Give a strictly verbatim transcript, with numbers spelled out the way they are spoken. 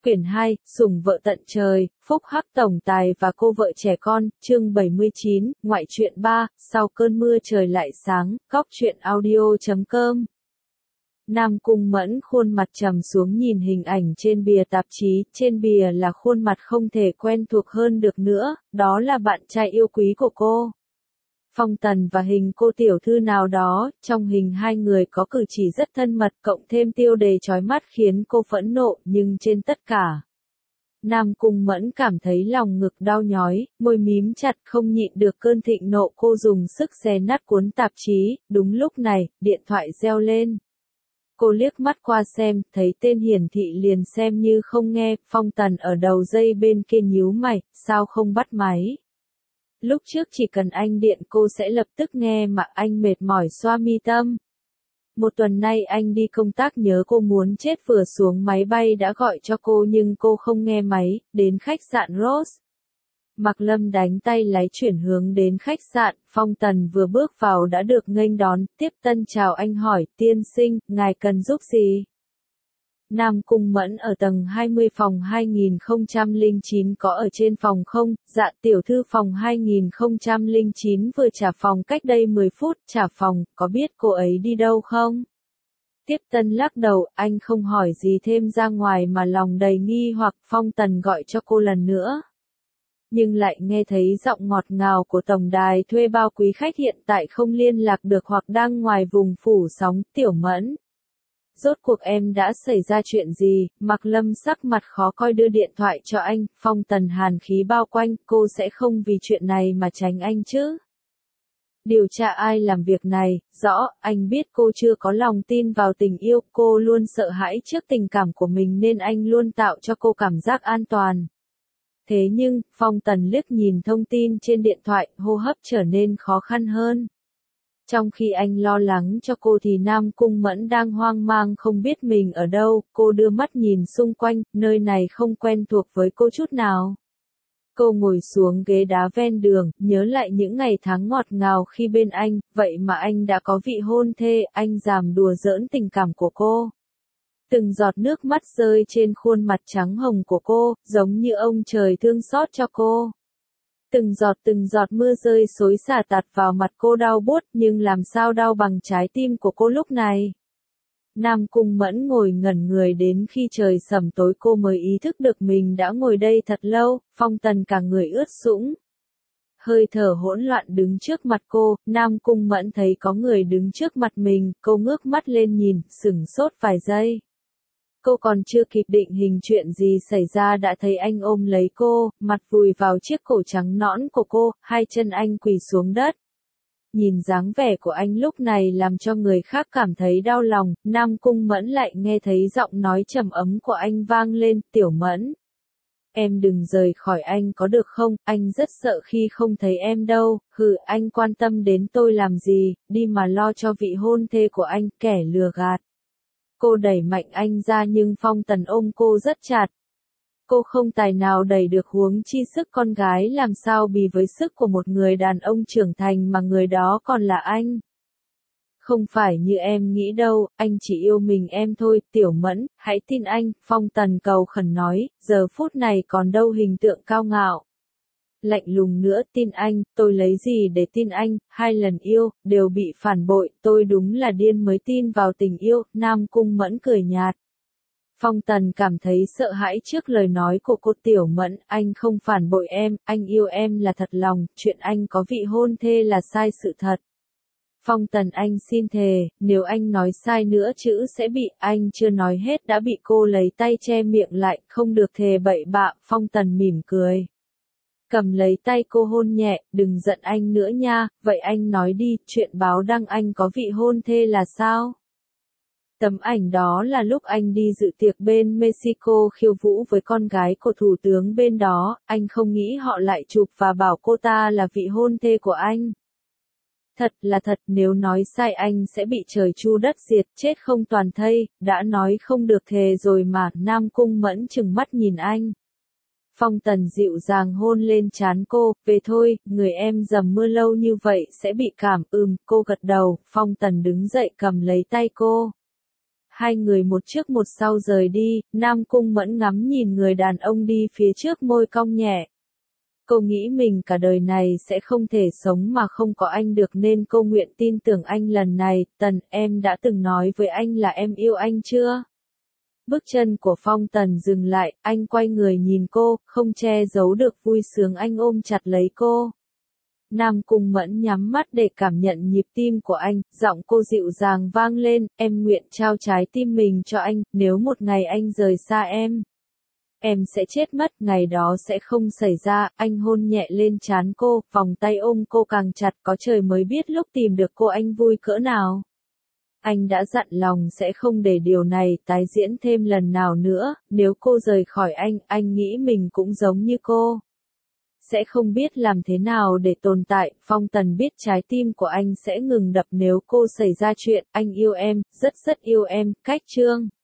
Quyển hai, Sủng vợ tận trời, Phúc Hắc tổng tài và cô vợ trẻ con, chương bảy mươi chín, ngoại truyện ba, sau cơn mưa trời lại sáng, góc truyện audio chấm com. Nam Cung Mẫn khuôn mặt trầm xuống nhìn hình ảnh trên bìa tạp chí, trên bìa là khuôn mặt không thể quen thuộc hơn được nữa, đó là bạn trai yêu quý của cô. Phong Tần và hình cô tiểu thư nào đó, trong hình hai người có cử chỉ rất thân mật cộng thêm tiêu đề chói mắt khiến cô phẫn nộ, nhưng trên tất cả. Nam Cung Mẫn cảm thấy lòng ngực đau nhói, môi mím chặt không nhịn được cơn thịnh nộ, cô dùng sức xé nát cuốn tạp chí, đúng lúc này, điện thoại reo lên. Cô liếc mắt qua xem, thấy tên hiển thị liền xem như không nghe, Phong Tần ở đầu dây bên kia nhíu mày, sao không bắt máy? Lúc trước chỉ cần anh điện cô sẽ lập tức nghe mà anh mệt mỏi xoa mi tâm. Một tuần nay anh đi công tác nhớ cô muốn chết vừa xuống máy bay đã gọi cho cô nhưng cô không nghe máy, đến khách sạn Rose. Mạc Lâm đánh tay lái chuyển hướng đến khách sạn, Phong Tần vừa bước vào đã được nghênh đón, tiếp tân chào anh hỏi, tiên sinh, ngài cần giúp gì? Nam Cung Mẫn ở tầng hai mươi phòng hai nghìn không trăm lẻ chín có ở trên phòng không? Dạ tiểu thư phòng hai nghìn không trăm lẻ chín vừa trả phòng cách đây mười phút, trả phòng, có biết cô ấy đi đâu không? Tiếp tân lắc đầu, anh không hỏi gì thêm ra ngoài mà lòng đầy nghi hoặc. Phong Tần gọi cho cô lần nữa. Nhưng lại nghe thấy giọng ngọt ngào của tổng đài thuê bao quý khách hiện tại không liên lạc được hoặc đang ngoài vùng phủ sóng, Tiểu Mẫn. Rốt cuộc em đã xảy ra chuyện gì? Mạc Lâm sắc mặt khó coi đưa điện thoại cho anh, Phong Tần hàn khí bao quanh, cô sẽ không vì chuyện này mà tránh anh chứ? Điều tra ai làm việc này, rõ, anh biết cô chưa có lòng tin vào tình yêu, cô luôn sợ hãi trước tình cảm của mình nên anh luôn tạo cho cô cảm giác an toàn. Thế nhưng, Phong Tần liếc nhìn thông tin trên điện thoại, hô hấp trở nên khó khăn hơn. Trong khi anh lo lắng cho cô thì Nam Cung Mẫn đang hoang mang không biết mình ở đâu, cô đưa mắt nhìn xung quanh, nơi này không quen thuộc với cô chút nào. Cô ngồi xuống ghế đá ven đường, nhớ lại những ngày tháng ngọt ngào khi bên anh, vậy mà anh đã có vị hôn thê, anh dám đùa giỡn tình cảm của cô. Từng giọt nước mắt rơi trên khuôn mặt trắng hồng của cô, giống như ông trời thương xót cho cô. Từng giọt từng giọt mưa rơi xối xả tạt vào mặt cô đau buốt nhưng làm sao đau bằng trái tim của cô lúc này. Nam Cung Mẫn ngồi ngẩn người đến khi trời sầm tối cô mới ý thức được mình đã ngồi đây thật lâu, Phong Tần cả người ướt sũng. Hơi thở hỗn loạn đứng trước mặt cô, Nam Cung Mẫn thấy có người đứng trước mặt mình, cô ngước mắt lên nhìn, sửng sốt vài giây. Cô còn chưa kịp định hình chuyện gì xảy ra đã thấy anh ôm lấy cô, mặt vùi vào chiếc cổ trắng nõn của cô, hai chân anh quỳ xuống đất. Nhìn dáng vẻ của anh lúc này làm cho người khác cảm thấy đau lòng, Nam Cung Mẫn lại nghe thấy giọng nói trầm ấm của anh vang lên, Tiểu Mẫn. Em đừng rời khỏi anh có được không, anh rất sợ khi không thấy em đâu, hừ, anh quan tâm đến tôi làm gì, đi mà lo cho vị hôn thê của anh, kẻ lừa gạt. Cô đẩy mạnh anh ra nhưng Phong Tần ôm cô rất chặt. Cô không tài nào đẩy được huống chi sức con gái làm sao bì với sức của một người đàn ông trưởng thành mà người đó còn là anh. Không phải như em nghĩ đâu, anh chỉ yêu mình em thôi, Tiểu Mẫn, hãy tin anh, Phong Tần cầu khẩn nói, giờ phút này còn đâu hình tượng cao ngạo. Lạnh lùng nữa, tin anh, tôi lấy gì để tin anh, hai lần yêu, đều bị phản bội, tôi đúng là điên mới tin vào tình yêu, Nam Cung Mẫn cười nhạt. Phong Tần cảm thấy sợ hãi trước lời nói của cô, Tiểu Mẫn, anh không phản bội em, anh yêu em là thật lòng, chuyện anh có vị hôn thê là sai sự thật. Phong Tần anh xin thề, nếu anh nói sai nữa chữ sẽ bị, anh chưa nói hết đã bị cô lấy tay che miệng lại, không được thề bậy bạ, Phong Tần mỉm cười. Cầm lấy tay cô hôn nhẹ, đừng giận anh nữa nha, vậy anh nói đi, chuyện báo đăng anh có vị hôn thê là sao? Tấm ảnh đó là lúc anh đi dự tiệc bên Mexico khiêu vũ với con gái của thủ tướng bên đó, anh không nghĩ họ lại chụp và bảo cô ta là vị hôn thê của anh. Thật là thật, nếu nói sai anh sẽ bị trời chu đất diệt, chết không toàn thây, đã nói không được thề rồi mà, Nam Cung Mẫn trừng mắt nhìn anh. Phong Tần dịu dàng hôn lên trán cô, về thôi, người em dầm mưa lâu như vậy sẽ bị cảm, ừm, cô gật đầu, Phong Tần đứng dậy cầm lấy tay cô. Hai người một trước một sau rời đi, Nam Cung Mẫn ngắm nhìn người đàn ông đi phía trước môi cong nhẹ. Cô nghĩ mình cả đời này sẽ không thể sống mà không có anh được nên cô nguyện tin tưởng anh lần này. Tần, em đã từng nói với anh là em yêu anh chưa? Bước chân của Phong Tần dừng lại, anh quay người nhìn cô, không che giấu được vui sướng anh ôm chặt lấy cô. Nam Cung Mẫn nhắm mắt để cảm nhận nhịp tim của anh, giọng cô dịu dàng vang lên, em nguyện trao trái tim mình cho anh, nếu một ngày anh rời xa em. Em sẽ chết mất, ngày đó sẽ không xảy ra, anh hôn nhẹ lên trán cô, vòng tay ôm cô càng chặt, có trời mới biết lúc tìm được cô anh vui cỡ nào. Anh đã dặn lòng sẽ không để điều này tái diễn thêm lần nào nữa, nếu cô rời khỏi anh, anh nghĩ mình cũng giống như cô. Sẽ không biết làm thế nào để tồn tại, Phong Tần biết trái tim của anh sẽ ngừng đập nếu cô xảy ra chuyện, anh yêu em, rất rất yêu em, cách chương.